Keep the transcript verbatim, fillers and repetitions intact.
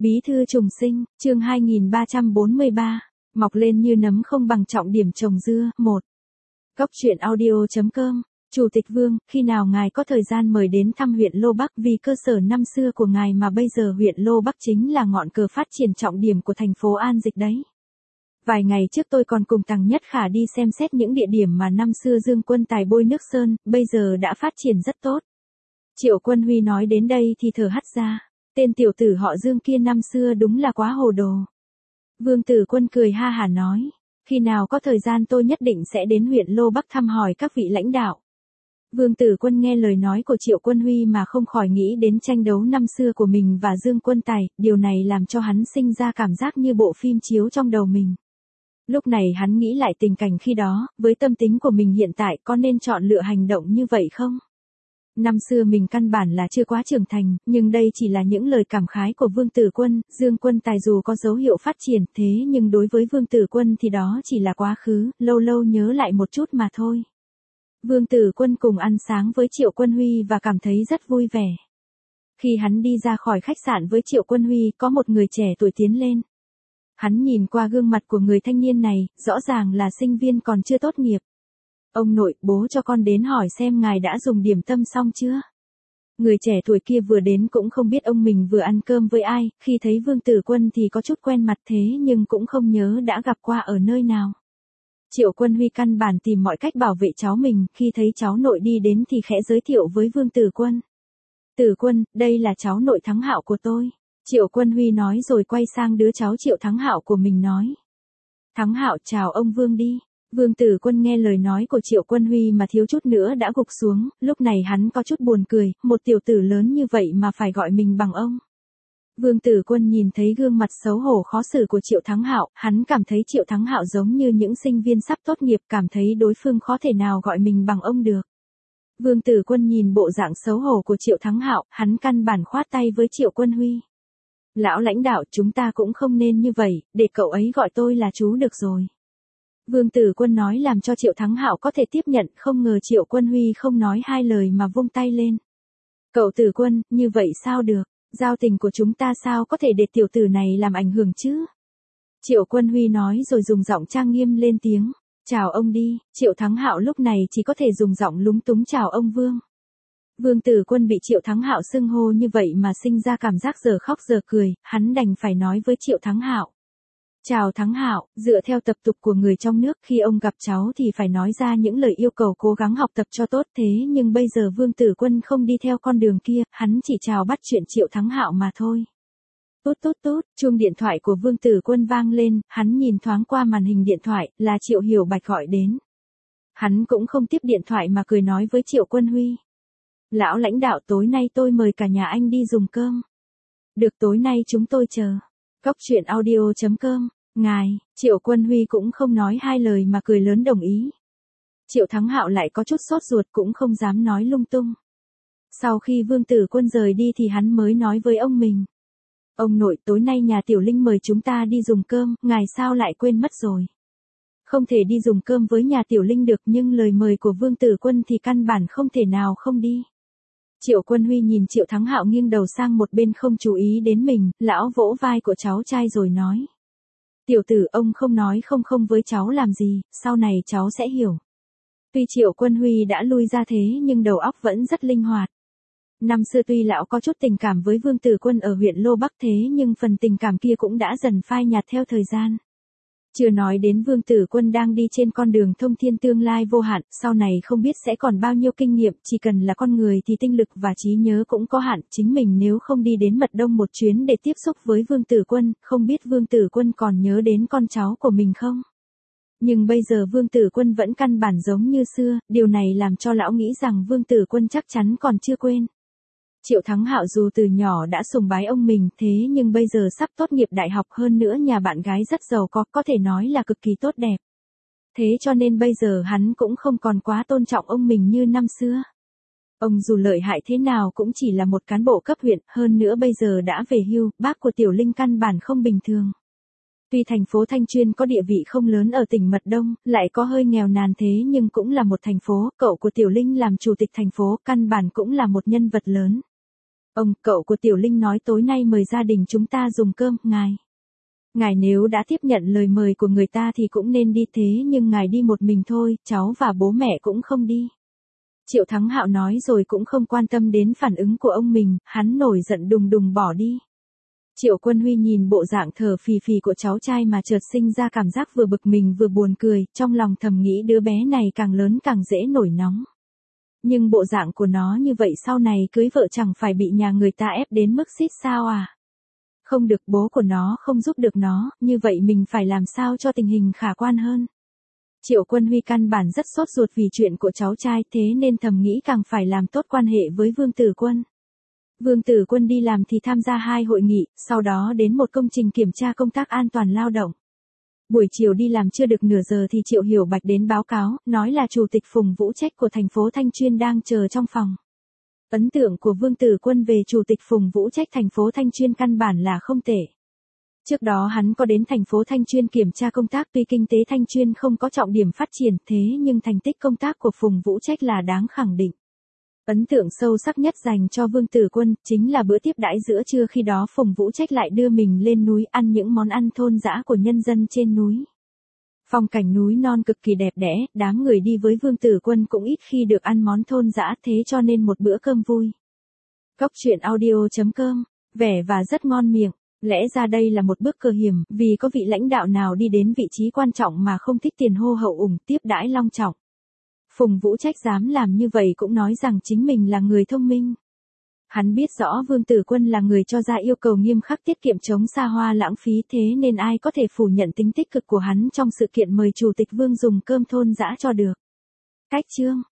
Bí thư trùng sinh, chương hai nghìn ba trăm bốn mươi ba, mọc lên như nấm không bằng trọng điểm trồng dưa, một. Góc truyện audio chấm com, Chủ tịch Vương, khi nào ngài có thời gian mời đến thăm huyện Lô Bắc vì cơ sở năm xưa của ngài mà bây giờ huyện Lô Bắc chính là ngọn cờ phát triển trọng điểm của thành phố An Dịch đấy. Vài ngày trước tôi còn cùng Tằng Nhất Khả đi xem xét những địa điểm mà năm xưa Dương Quân Tài bôi nước sơn, bây giờ đã phát triển rất tốt. Triệu Quân Huy nói đến đây thì thở hắt ra. Tên tiểu tử họ Dương kia năm xưa đúng là quá hồ đồ. Vương Tử Quân cười ha hả nói, khi nào có thời gian tôi nhất định sẽ đến huyện Lô Bắc thăm hỏi các vị lãnh đạo. Vương Tử Quân nghe lời nói của Triệu Quân Huy mà không khỏi nghĩ đến tranh đấu năm xưa của mình và Dương Quân Tài, điều này làm cho hắn sinh ra cảm giác như bộ phim chiếu trong đầu mình. Lúc này hắn nghĩ lại tình cảnh khi đó, với tâm tính của mình hiện tại có nên chọn lựa hành động như vậy không? Năm xưa mình căn bản là chưa quá trưởng thành, nhưng đây chỉ là những lời cảm khái của Vương Tử Quân, Dương Quân Tài dù có dấu hiệu phát triển thế nhưng đối với Vương Tử Quân thì đó chỉ là quá khứ, lâu lâu nhớ lại một chút mà thôi. Vương Tử Quân cùng ăn sáng với Triệu Quân Huy và cảm thấy rất vui vẻ. Khi hắn đi ra khỏi khách sạn với Triệu Quân Huy có một người trẻ tuổi tiến lên. Hắn nhìn qua gương mặt của người thanh niên này, rõ ràng là sinh viên còn chưa tốt nghiệp. Ông nội, bố cho con đến hỏi xem ngài đã dùng điểm tâm xong chưa? Người trẻ tuổi kia vừa đến cũng không biết ông mình vừa ăn cơm với ai, khi thấy Vương Tử Quân thì có chút quen mặt thế nhưng cũng không nhớ đã gặp qua ở nơi nào. Triệu Quân Huy căn bản tìm mọi cách bảo vệ cháu mình, khi thấy cháu nội đi đến thì khẽ giới thiệu với Vương Tử Quân. Tử Quân, đây là cháu nội Thắng Hạo của tôi. Triệu Quân Huy nói rồi quay sang đứa cháu Triệu Thắng Hạo của mình nói. Thắng Hạo chào ông Vương đi. Vương Tử Quân nghe lời nói của Triệu Quân Huy mà thiếu chút nữa đã gục xuống, lúc này hắn có chút buồn cười, một tiểu tử lớn như vậy mà phải gọi mình bằng ông. Vương Tử Quân nhìn thấy gương mặt xấu hổ khó xử của Triệu Thắng Hạo, hắn cảm thấy Triệu Thắng Hạo giống như những sinh viên sắp tốt nghiệp, cảm thấy đối phương khó thể nào gọi mình bằng ông được. Vương Tử Quân nhìn bộ dạng xấu hổ của Triệu Thắng Hạo, hắn căn bản khoát tay với Triệu Quân Huy. Lão lãnh đạo, chúng ta cũng không nên như vậy, để cậu ấy gọi tôi là chú được rồi. Vương Tử Quân nói làm cho Triệu Thắng Hạo có thể tiếp nhận, không ngờ Triệu Quân Huy không nói hai lời mà vung tay lên. Cậu Tử Quân, như vậy sao được, giao tình của chúng ta sao có thể để tiểu tử này làm ảnh hưởng chứ? Triệu Quân Huy nói rồi dùng giọng trang nghiêm lên tiếng, chào ông đi. Triệu Thắng Hạo lúc này chỉ có thể dùng giọng lúng túng chào ông Vương. Vương Tử Quân bị Triệu Thắng Hạo xưng hô như vậy mà sinh ra cảm giác giờ khóc giờ cười, hắn đành phải nói với Triệu Thắng Hạo. Chào Thắng Hạo, dựa theo tập tục của người trong nước khi ông gặp cháu thì phải nói ra những lời yêu cầu cố gắng học tập cho tốt thế nhưng bây giờ Vương Tử Quân không đi theo con đường kia, hắn chỉ chào bắt chuyện Triệu Thắng Hạo mà thôi. Tút tút tút, chuông điện thoại của Vương Tử Quân vang lên, hắn nhìn thoáng qua màn hình điện thoại, là Triệu Hiểu Bạch gọi đến. Hắn cũng không tiếp điện thoại mà cười nói với Triệu Quân Huy. Lão lãnh đạo, tối nay tôi mời cả nhà anh đi dùng cơm. Được, tối nay chúng tôi chờ. Góc truyện audio chấm com, ngài. Triệu Quân Huy cũng không nói hai lời mà cười lớn đồng ý. Triệu Thắng Hạo lại có chút sốt ruột cũng không dám nói lung tung. Sau khi Vương Tử Quân rời đi thì hắn mới nói với ông mình. Ông nội, tối nay nhà Tiểu Linh mời chúng ta đi dùng cơm, ngài sao lại quên mất rồi. Không thể đi dùng cơm với nhà Tiểu Linh được nhưng lời mời của Vương Tử Quân thì căn bản không thể nào không đi. Triệu Quân Huy nhìn Triệu Thắng Hạo nghiêng đầu sang một bên không chú ý đến mình, lão vỗ vai của cháu trai rồi nói. Tiểu tử, ông không nói không không với cháu làm gì, sau này cháu sẽ hiểu. Tuy Triệu Quân Huy đã lui ra thế nhưng đầu óc vẫn rất linh hoạt. Năm xưa tuy lão có chút tình cảm với Vương Tử Quân ở huyện Lô Bắc thế nhưng phần tình cảm kia cũng đã dần phai nhạt theo thời gian. Chưa nói đến Vương Tử Quân đang đi trên con đường thông thiên tương lai vô hạn, sau này không biết sẽ còn bao nhiêu kinh nghiệm, chỉ cần là con người thì tinh lực và trí nhớ cũng có hạn, chính mình nếu không đi đến Mật Đông một chuyến để tiếp xúc với Vương Tử Quân, không biết Vương Tử Quân còn nhớ đến con cháu của mình không? Nhưng bây giờ Vương Tử Quân vẫn căn bản giống như xưa, điều này làm cho lão nghĩ rằng Vương Tử Quân chắc chắn còn chưa quên. Triệu Thắng Hạo dù từ nhỏ đã sùng bái ông mình thế nhưng bây giờ sắp tốt nghiệp đại học hơn nữa nhà bạn gái rất giàu có, có thể nói là cực kỳ tốt đẹp. Thế cho nên bây giờ hắn cũng không còn quá tôn trọng ông mình như năm xưa. Ông dù lợi hại thế nào cũng chỉ là một cán bộ cấp huyện, hơn nữa bây giờ đã về hưu, bác của Tiểu Linh căn bản không bình thường. Tuy thành phố Thanh Chuyên có địa vị không lớn ở tỉnh Mật Đông, lại có hơi nghèo nàn thế nhưng cũng là một thành phố, cậu của Tiểu Linh làm chủ tịch thành phố, căn bản cũng là một nhân vật lớn. Ông, cậu của Tiểu Linh nói tối nay mời gia đình chúng ta dùng cơm, ngài. Ngài nếu đã tiếp nhận lời mời của người ta thì cũng nên đi thế nhưng ngài đi một mình thôi, cháu và bố mẹ cũng không đi. Triệu Thắng Hạo nói rồi cũng không quan tâm đến phản ứng của ông mình, hắn nổi giận đùng đùng bỏ đi. Triệu Quân Huy nhìn bộ dạng thở phì phì của cháu trai mà chợt sinh ra cảm giác vừa bực mình vừa buồn cười, trong lòng thầm nghĩ đứa bé này càng lớn càng dễ nổi nóng. Nhưng bộ dạng của nó như vậy sau này cưới vợ chẳng phải bị nhà người ta ép đến mức xít sao à? Không được, bố của nó không giúp được nó, như vậy mình phải làm sao cho tình hình khả quan hơn. Triệu Quân Huy căn bản rất sốt ruột vì chuyện của cháu trai, thế nên thầm nghĩ càng phải làm tốt quan hệ với Vương Tử Quân. Vương Tử Quân đi làm thì tham gia hai hội nghị, sau đó đến một công trình kiểm tra công tác an toàn lao động. Buổi chiều đi làm chưa được nửa giờ thì Triệu Hiểu Bạch đến báo cáo, nói là Chủ tịch Phùng Vũ Trách của thành phố Thanh Chuyên đang chờ trong phòng. Ấn tượng của Vương Tử Quân về Chủ tịch Phùng Vũ Trách thành phố Thanh Chuyên căn bản là không tệ. Trước đó hắn có đến thành phố Thanh Chuyên kiểm tra công tác, tuy kinh tế Thanh Chuyên không có trọng điểm phát triển thế nhưng thành tích công tác của Phùng Vũ Trách là đáng khẳng định. Ấn tượng sâu sắc nhất dành cho Vương Tử Quân chính là bữa tiếp đãi giữa trưa, khi đó Phùng Vũ Trách lại đưa mình lên núi ăn những món ăn thôn dã của nhân dân trên núi. Phong cảnh núi non cực kỳ đẹp đẽ, đám người đi với Vương Tử Quân cũng ít khi được ăn món thôn dã, thế cho nên một bữa cơm vui. Cốc truyện audio chấm com, vẻ và rất ngon miệng. Lẽ ra đây là một bước cơ hiểm, vì có vị lãnh đạo nào đi đến vị trí quan trọng mà không thích tiền hô hậu ủng tiếp đãi long trọng. Phùng Vũ Trách dám làm như vậy cũng nói rằng chính mình là người thông minh. Hắn biết rõ Vương Tử Quân là người cho ra yêu cầu nghiêm khắc tiết kiệm chống xa hoa lãng phí, thế nên ai có thể phủ nhận tính tích cực của hắn trong sự kiện mời Chủ tịch Vương dùng cơm thôn dã cho được. Cách chương